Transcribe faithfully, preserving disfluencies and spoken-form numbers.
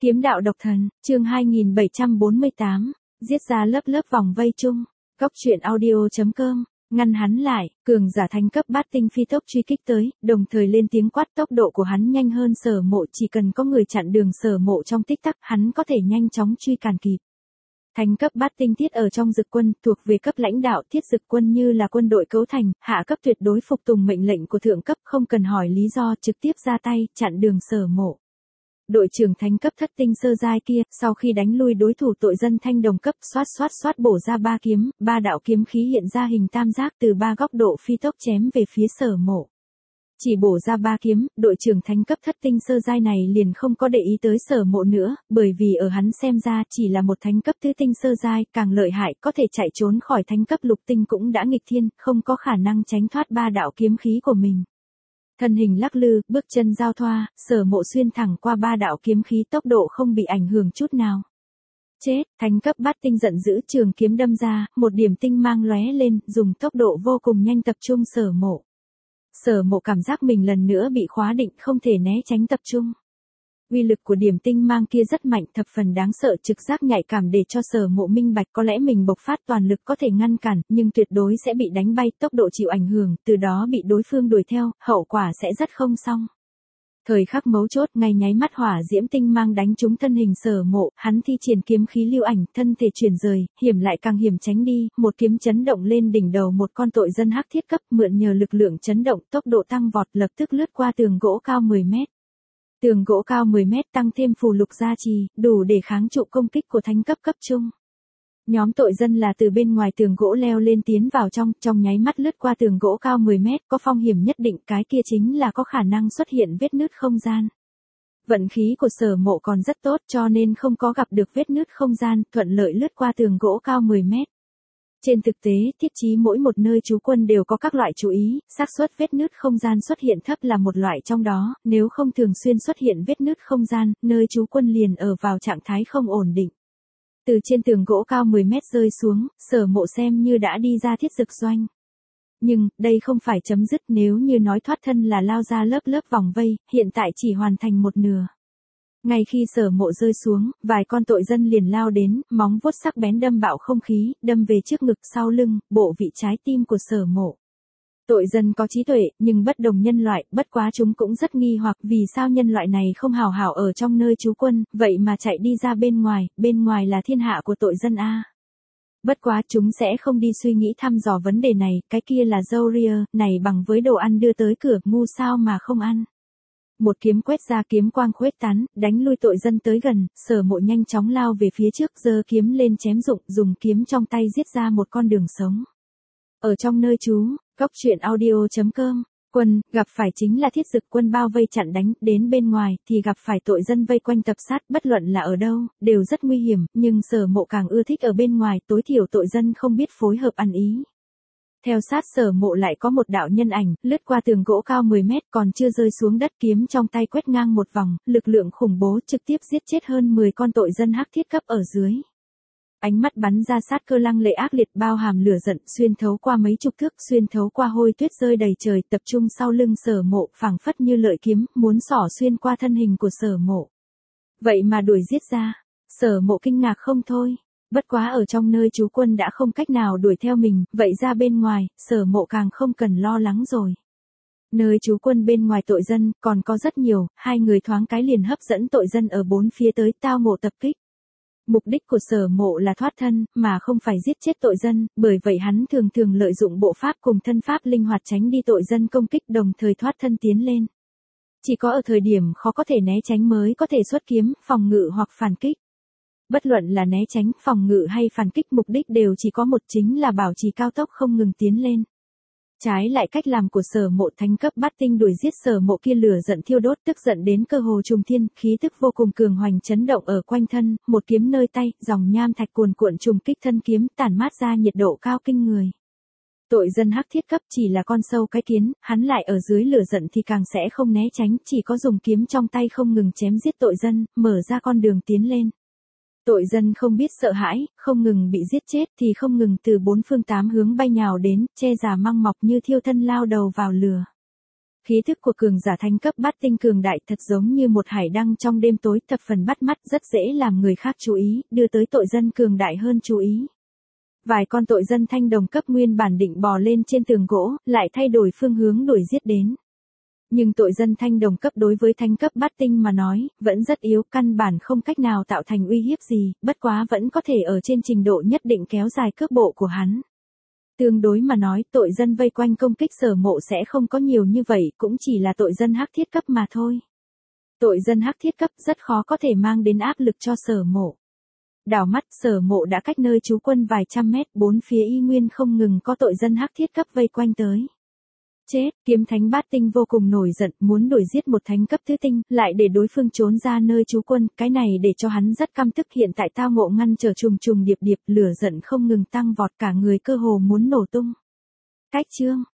Kiếm đạo độc thần, chương hai nghìn bảy trăm bốn mươi tám, giết ra lớp lớp vòng vây chung. Cốc truyện audio chấm com, ngăn hắn lại, cường giả thánh cấp bát tinh phi tốc truy kích tới, đồng thời lên tiếng quát tốc độ của hắn nhanh hơn Sở Mộ, chỉ cần có người chặn đường Sở Mộ trong tích tắc, hắn có thể nhanh chóng truy cản kịp. Thánh cấp bát tinh thiết ở trong dực quân, thuộc về cấp lãnh đạo, thiết dực quân như là quân đội cấu thành, hạ cấp tuyệt đối phục tùng mệnh lệnh của thượng cấp, không cần hỏi lý do, trực tiếp ra tay, chặn đường Sở Mộ. Đội trưởng thánh cấp thất tinh sơ giai kia, sau khi đánh lui đối thủ tội dân thanh đồng cấp, xoát xoát xoát bổ ra ba kiếm, ba đạo kiếm khí hiện ra hình tam giác từ ba góc độ phi tốc chém về phía Sở Mộ. Chỉ bổ ra ba kiếm, đội trưởng thánh cấp thất tinh sơ giai này liền không có để ý tới Sở Mộ nữa, bởi vì ở hắn xem ra chỉ là một thánh cấp tứ tinh sơ giai, càng lợi hại, có thể chạy trốn khỏi thánh cấp lục tinh cũng đã nghịch thiên, không có khả năng tránh thoát ba đạo kiếm khí của mình. Thân hình lắc lư, bước chân giao thoa, Sở Mộ xuyên thẳng qua ba đạo kiếm khí, tốc độ không bị ảnh hưởng chút nào. Chết, thánh cấp bát tinh giận dữ, trường kiếm đâm ra, một điểm tinh mang lóe lên, dùng tốc độ vô cùng nhanh tập trung Sở Mộ. Sở Mộ cảm giác mình lần nữa bị khóa định, không thể né tránh tập trung. Uy lực của điểm tinh mang kia rất mạnh, thập phần đáng sợ, trực giác nhạy cảm để cho Sở Mộ minh bạch có lẽ mình bộc phát toàn lực có thể ngăn cản, nhưng tuyệt đối sẽ bị đánh bay, tốc độ chịu ảnh hưởng, từ đó bị đối phương đuổi theo, hậu quả sẽ rất không xong. Thời khắc mấu chốt, ngay nháy mắt hỏa diễm tinh mang đánh trúng thân hình Sở Mộ, hắn thi triển kiếm khí lưu ảnh, thân thể chuyển rời, hiểm lại càng hiểm tránh đi, một kiếm chấn động lên đỉnh đầu một con tội dân hắc thiết cấp, mượn nhờ lực lượng chấn động, tốc độ tăng vọt, lập tức lướt qua tường gỗ cao mười mét. Tường gỗ cao mười mét tăng thêm phù lục gia trì, đủ để kháng trụ công kích của thánh cấp cấp trung. Nhóm tội dân là từ bên ngoài tường gỗ leo lên tiến vào trong, trong nháy mắt lướt qua tường gỗ cao mười mét, có phong hiểm nhất định, cái kia chính là có khả năng xuất hiện vết nứt không gian. Vận khí của Sở Mộ còn rất tốt cho nên không có gặp được vết nứt không gian, thuận lợi lướt qua tường gỗ cao mười mét. Trên thực tế, thiết trí mỗi một nơi trú quân đều có các loại chú ý, xác suất vết nứt không gian xuất hiện thấp là một loại trong đó, nếu không thường xuyên xuất hiện vết nứt không gian, nơi trú quân liền ở vào trạng thái không ổn định. Từ trên tường gỗ cao mười mét rơi xuống, Sở Mộ xem như đã đi ra thiết dực doanh. Nhưng, đây không phải chấm dứt, nếu như nói thoát thân là lao ra lớp lớp vòng vây, hiện tại chỉ hoàn thành một nửa. Ngay khi Sở Mộ rơi xuống, vài con tội dân liền lao đến, móng vuốt sắc bén đâm bạo không khí, đâm về trước ngực, sau lưng, bộ vị trái tim của Sở Mộ. Tội dân có trí tuệ, nhưng bất đồng nhân loại, bất quá chúng cũng rất nghi hoặc vì sao nhân loại này không hào hảo ở trong nơi trú quân, vậy mà chạy đi ra bên ngoài, bên ngoài là thiên hạ của tội dân a. Bất quá chúng sẽ không đi suy nghĩ thăm dò vấn đề này, cái kia là dâu ria, này bằng với đồ ăn đưa tới cửa, ngu sao mà không ăn. Một kiếm quét ra, kiếm quang khuếch tán, đánh lui tội dân tới gần, Sở Mộ nhanh chóng lao về phía trước, giơ kiếm lên chém dụng, dùng kiếm trong tay giết ra một con đường sống. Ở trong nơi trú, cốc truyện audio chấm com, quân, gặp phải chính là thiết dực quân bao vây chặn đánh, đến bên ngoài, thì gặp phải tội dân vây quanh tập sát, bất luận là ở đâu, đều rất nguy hiểm, nhưng Sở Mộ càng ưa thích ở bên ngoài, tối thiểu tội dân không biết phối hợp ăn ý. Theo sát Sở Mộ lại có một đạo nhân ảnh, lướt qua tường gỗ cao mười mét, còn chưa rơi xuống đất, kiếm trong tay quét ngang một vòng, lực lượng khủng bố trực tiếp giết chết hơn mười con tội dân hắc thiết cấp ở dưới. Ánh mắt bắn ra sát cơ lăng lệ ác liệt, bao hàm lửa giận, xuyên thấu qua mấy chục thước, xuyên thấu qua hôi tuyết rơi đầy trời, tập trung sau lưng Sở Mộ, phảng phất như lợi kiếm, muốn xỏ xuyên qua thân hình của Sở Mộ. Vậy mà đuổi giết ra, Sở Mộ kinh ngạc không thôi. Bất quá ở trong nơi trú quân đã không cách nào đuổi theo mình, vậy ra bên ngoài, Sở Mộ càng không cần lo lắng rồi. Nơi trú quân bên ngoài tội dân, còn có rất nhiều, hai người thoáng cái liền hấp dẫn tội dân ở bốn phía tới tao ngộ tập kích. Mục đích của Sở Mộ là thoát thân, mà không phải giết chết tội dân, bởi vậy hắn thường thường lợi dụng bộ pháp cùng thân pháp linh hoạt tránh đi tội dân công kích, đồng thời thoát thân tiến lên. Chỉ có ở thời điểm khó có thể né tránh mới có thể xuất kiếm, phòng ngự hoặc phản kích. Bất luận là né tránh, phòng ngự hay phản kích, mục đích đều chỉ có một, chính là bảo trì cao tốc không ngừng tiến lên. Trái lại cách làm của Sở Mộ, thánh cấp bát tinh đuổi giết Sở Mộ kia lửa giận thiêu đốt, tức giận đến cơ hồ trùng thiên, khí tức vô cùng cường hoành chấn động ở quanh thân, một kiếm nơi tay, dòng nham thạch cuồn cuộn trùng kích thân kiếm, tản mát ra nhiệt độ cao kinh người. Tội dân hắc thiết cấp chỉ là con sâu cái kiến, hắn lại ở dưới lửa giận thì càng sẽ không né tránh, chỉ có dùng kiếm trong tay không ngừng chém giết tội dân, mở ra con đường tiến lên. Tội dân không biết sợ hãi, không ngừng bị giết chết thì không ngừng từ bốn phương tám hướng bay nhào đến, che giả măng mọc như thiêu thân lao đầu vào lửa. Khí thức của cường giả thánh cấp bát tinh cường đại thật giống như một hải đăng trong đêm tối, thập phần bắt mắt, rất dễ làm người khác chú ý, đưa tới tội dân cường đại hơn chú ý. Vài con tội dân thanh đồng cấp nguyên bản định bò lên trên tường gỗ, lại thay đổi phương hướng đuổi giết đến. Nhưng tội dân thanh đồng cấp đối với thánh cấp bát tinh mà nói, vẫn rất yếu, căn bản không cách nào tạo thành uy hiếp gì, bất quá vẫn có thể ở trên trình độ nhất định kéo dài cước bộ của hắn. Tương đối mà nói, tội dân vây quanh công kích Sở Mộ sẽ không có nhiều như vậy, cũng chỉ là tội dân hắc thiết cấp mà thôi. Tội dân hắc thiết cấp rất khó có thể mang đến áp lực cho Sở Mộ. Đảo mắt, Sở Mộ đã cách nơi trú quân vài trăm mét, bốn phía y nguyên không ngừng có tội dân hắc thiết cấp vây quanh tới. Chết, kiếm thánh bát tinh vô cùng nổi giận, muốn đuổi giết một thánh cấp thứ tinh, lại để đối phương trốn ra nơi trú quân, cái này để cho hắn rất căm tức, hiện tại tao ngộ ngăn trở trùng trùng điệp điệp, lửa giận không ngừng tăng vọt, cả người cơ hồ muốn nổ tung. Cách chương